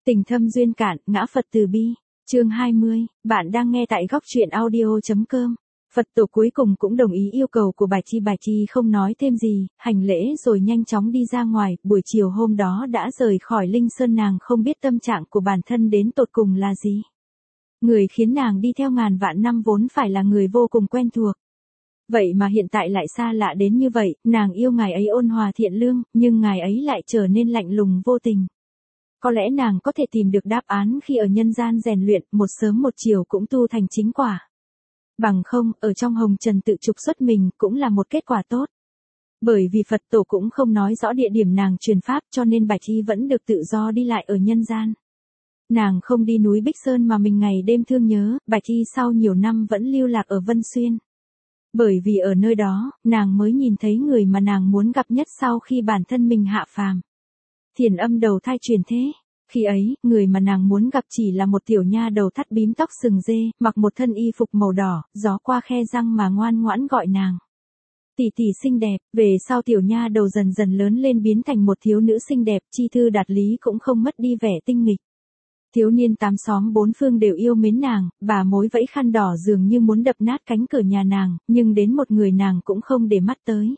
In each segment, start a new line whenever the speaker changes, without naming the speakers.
Tình thâm duyên cạn, ngã Phật từ bi. Chương 20, bạn đang nghe tại góc truyện audio.com. Phật tổ cuối cùng cũng đồng ý yêu cầu của Bạch Chi không nói thêm gì, hành lễ rồi nhanh chóng đi ra ngoài, buổi chiều hôm đó đã rời khỏi Linh Sơn. Nàng không biết tâm trạng của bản thân đến tột cùng là gì. Người khiến nàng đi theo ngàn vạn năm vốn phải là người vô cùng quen thuộc. Vậy mà hiện tại lại xa lạ đến như vậy, nàng yêu ngài ấy ôn hòa thiện lương, nhưng ngài ấy lại trở nên lạnh lùng vô tình. Có lẽ nàng có thể tìm được đáp án khi ở nhân gian rèn luyện, một sớm một chiều cũng tu thành chính quả. Bằng không, ở trong hồng trần tự trục xuất mình cũng là một kết quả tốt. Bởi vì Phật tổ cũng không nói rõ địa điểm nàng truyền pháp, cho nên Bạch Chi vẫn được tự do đi lại ở nhân gian. Nàng không đi núi Bích Sơn mà mình ngày đêm thương nhớ, Bạch Chi sau nhiều năm vẫn lưu lạc ở Vân Xuyên. Bởi vì ở nơi đó, nàng mới nhìn thấy người mà nàng muốn gặp nhất sau khi bản thân mình hạ phàm. Thiền Âm đầu thai truyền thế. Khi ấy, người mà nàng muốn gặp chỉ là một tiểu nha đầu thắt bím tóc sừng dê, mặc một thân y phục màu đỏ, gió qua khe răng mà ngoan ngoãn gọi nàng. Tỷ tỷ xinh đẹp. Về sau tiểu nha đầu dần dần lớn lên biến thành một thiếu nữ xinh đẹp, chi thư đạt lý cũng không mất đi vẻ tinh nghịch. Thiếu niên tám xóm bốn phương đều yêu mến nàng, bà mối vẫy khăn đỏ dường như muốn đập nát cánh cửa nhà nàng, nhưng đến một người nàng cũng không để mắt tới.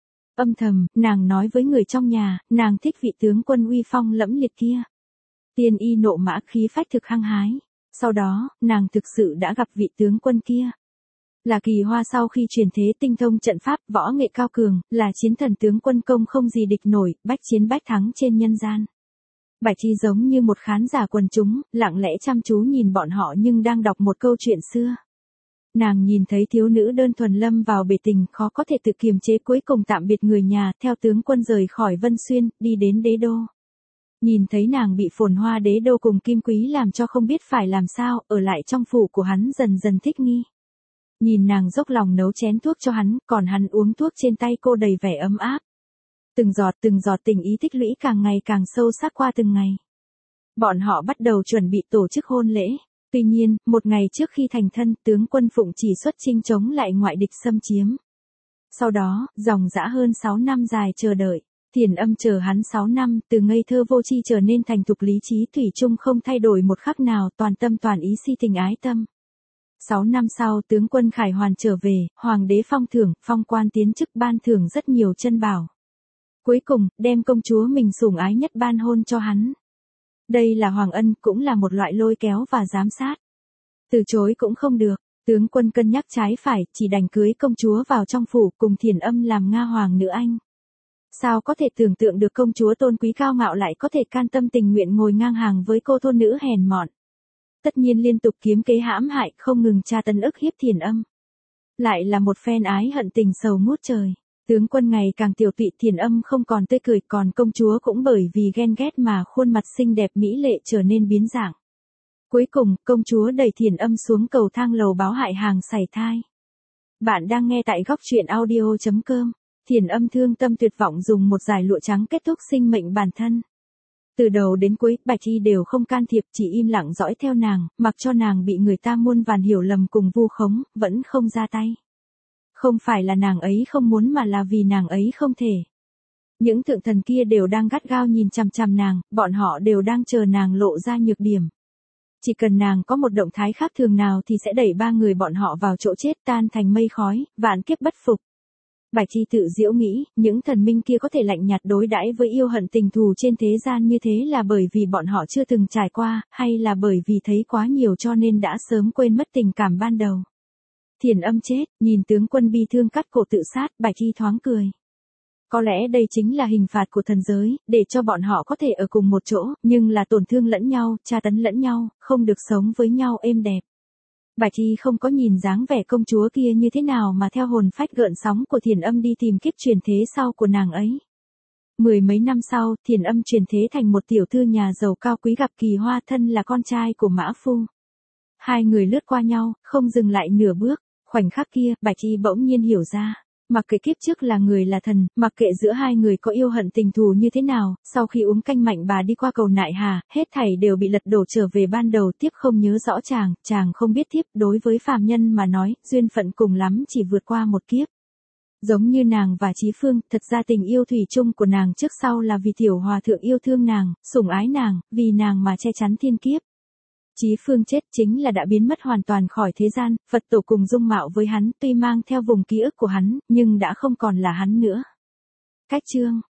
Âm thầm, nàng nói với người trong nhà, nàng thích vị tướng quân uy phong lẫm liệt kia. Tiên y nộ mã, khí phách thực hăng hái. Sau đó, nàng thực sự đã gặp vị tướng quân kia. Là Kỳ Hoa sau khi truyền thế tinh thông trận pháp, võ nghệ cao cường, là chiến thần tướng quân công không gì địch nổi, bách chiến bách thắng trên nhân gian. Bạch Chi giống như một khán giả quần chúng, lặng lẽ chăm chú nhìn bọn họ nhưng đang đọc một câu chuyện xưa. Nàng nhìn thấy thiếu nữ đơn thuần lâm vào bể tình, khó có thể tự kiềm chế, cuối cùng tạm biệt người nhà, theo tướng quân rời khỏi Vân Xuyên, đi đến đế đô. Nhìn thấy nàng bị Phồn Hoa đế đô cùng Kim Quý làm cho không biết phải làm sao, ở lại trong phủ của hắn dần dần thích nghi. Nhìn nàng dốc lòng nấu chén thuốc cho hắn, còn hắn uống thuốc trên tay cô đầy vẻ ấm áp. Từng giọt tình ý tích lũy càng ngày càng sâu sắc qua từng ngày. Bọn họ bắt đầu chuẩn bị tổ chức hôn lễ. Tuy nhiên, một ngày trước khi thành thân, tướng quân Phụng chỉ xuất chinh chống lại ngoại địch xâm chiếm. Sau đó, dòng dã hơn 6 năm dài chờ đợi. Thiền Âm chờ hắn 6 năm, từ ngây thơ vô tri trở nên thành thục lý trí thủy chung không thay đổi một khắc nào, toàn tâm toàn ý si tình ái tâm. 6 năm sau, tướng quân Khải Hoàn trở về, hoàng đế phong thưởng, phong quan tiến chức, ban thưởng rất nhiều chân bảo. Cuối cùng, đem công chúa mình sủng ái nhất ban hôn cho hắn. Đây là hoàng ân, cũng là một loại lôi kéo và giám sát. Từ chối cũng không được, tướng quân cân nhắc trái phải, chỉ đành cưới công chúa vào trong phủ cùng Thiền Âm làm Nga hoàng nữ anh. Sao có thể tưởng tượng được công chúa tôn quý cao ngạo lại có thể can tâm tình nguyện ngồi ngang hàng với cô thôn nữ hèn mọn. Tất nhiên liên tục kiếm kế hãm hại, không ngừng tra tấn ức hiếp Thiền Âm. Lại là một phen ái hận tình sầu ngút trời. Tướng quân ngày càng tiểu tụy, Thiền Âm không còn tươi cười, còn công chúa cũng bởi vì ghen ghét mà khuôn mặt xinh đẹp mỹ lệ trở nên biến dạng. Cuối cùng, công chúa đẩy Thiền Âm xuống cầu thang lầu báo hại hàng sảy thai. Bạn đang nghe tại góc truyện audio.com. Thiền Âm thương tâm tuyệt vọng dùng một dải lụa trắng kết thúc sinh mệnh bản thân. Từ đầu đến cuối, Bạch Chi đều không can thiệp, chỉ im lặng dõi theo nàng, mặc cho nàng bị người ta muôn vàn hiểu lầm cùng vu khống, vẫn không ra tay. Không phải là nàng ấy không muốn mà là vì nàng ấy không thể. Những thượng thần kia đều đang gắt gao nhìn chằm chằm nàng, bọn họ đều đang chờ nàng lộ ra nhược điểm. Chỉ cần nàng có một động thái khác thường nào thì sẽ đẩy ba người bọn họ vào chỗ chết, tan thành mây khói, vạn kiếp bất phục. Bạch Chi tự giễu nghĩ, những thần minh kia có thể lạnh nhạt đối đãi với yêu hận tình thù trên thế gian như thế là bởi vì bọn họ chưa từng trải qua, hay là bởi vì thấy quá nhiều cho nên đã sớm quên mất tình cảm ban đầu. Thiền Âm chết, nhìn tướng quân bi thương cắt cổ tự sát, Bạch Chi thoáng cười. Có lẽ đây chính là hình phạt của thần giới, để cho bọn họ có thể ở cùng một chỗ, nhưng là tổn thương lẫn nhau, tra tấn lẫn nhau, không được sống với nhau êm đẹp. Bạch Chi không có nhìn dáng vẻ công chúa kia như thế nào mà theo hồn phách gợn sóng của Thiền Âm đi tìm kiếp truyền thế sau của nàng ấy. Mười mấy năm sau, Thiền Âm truyền thế thành một tiểu thư nhà giàu cao quý gặp Kỳ Hoa, thân là con trai của Mã Phu. Hai người lướt qua nhau, không dừng lại nửa bước. Khoảnh khắc kia, Bạch Chi bỗng nhiên hiểu ra, mặc kệ kiếp trước là người là thần, mặc kệ giữa hai người có yêu hận tình thù như thế nào, sau khi uống canh mạnh bà đi qua cầu Nại Hà, hết thảy đều bị lật đổ trở về ban đầu. Tiếp không nhớ rõ chàng không biết tiếp, đối với phàm nhân mà nói, duyên phận cùng lắm chỉ vượt qua một kiếp. Giống như nàng và Chí Phương, thật ra tình yêu thủy chung của nàng trước sau là vì tiểu hòa thượng yêu thương nàng, sủng ái nàng, vì nàng mà che chắn thiên kiếp. Chí Phương chết chính là đã biến mất hoàn toàn khỏi thế gian, Phật tổ cùng dung mạo với hắn tuy mang theo vùng ký ức của hắn, nhưng đã không còn là hắn nữa. Cách chương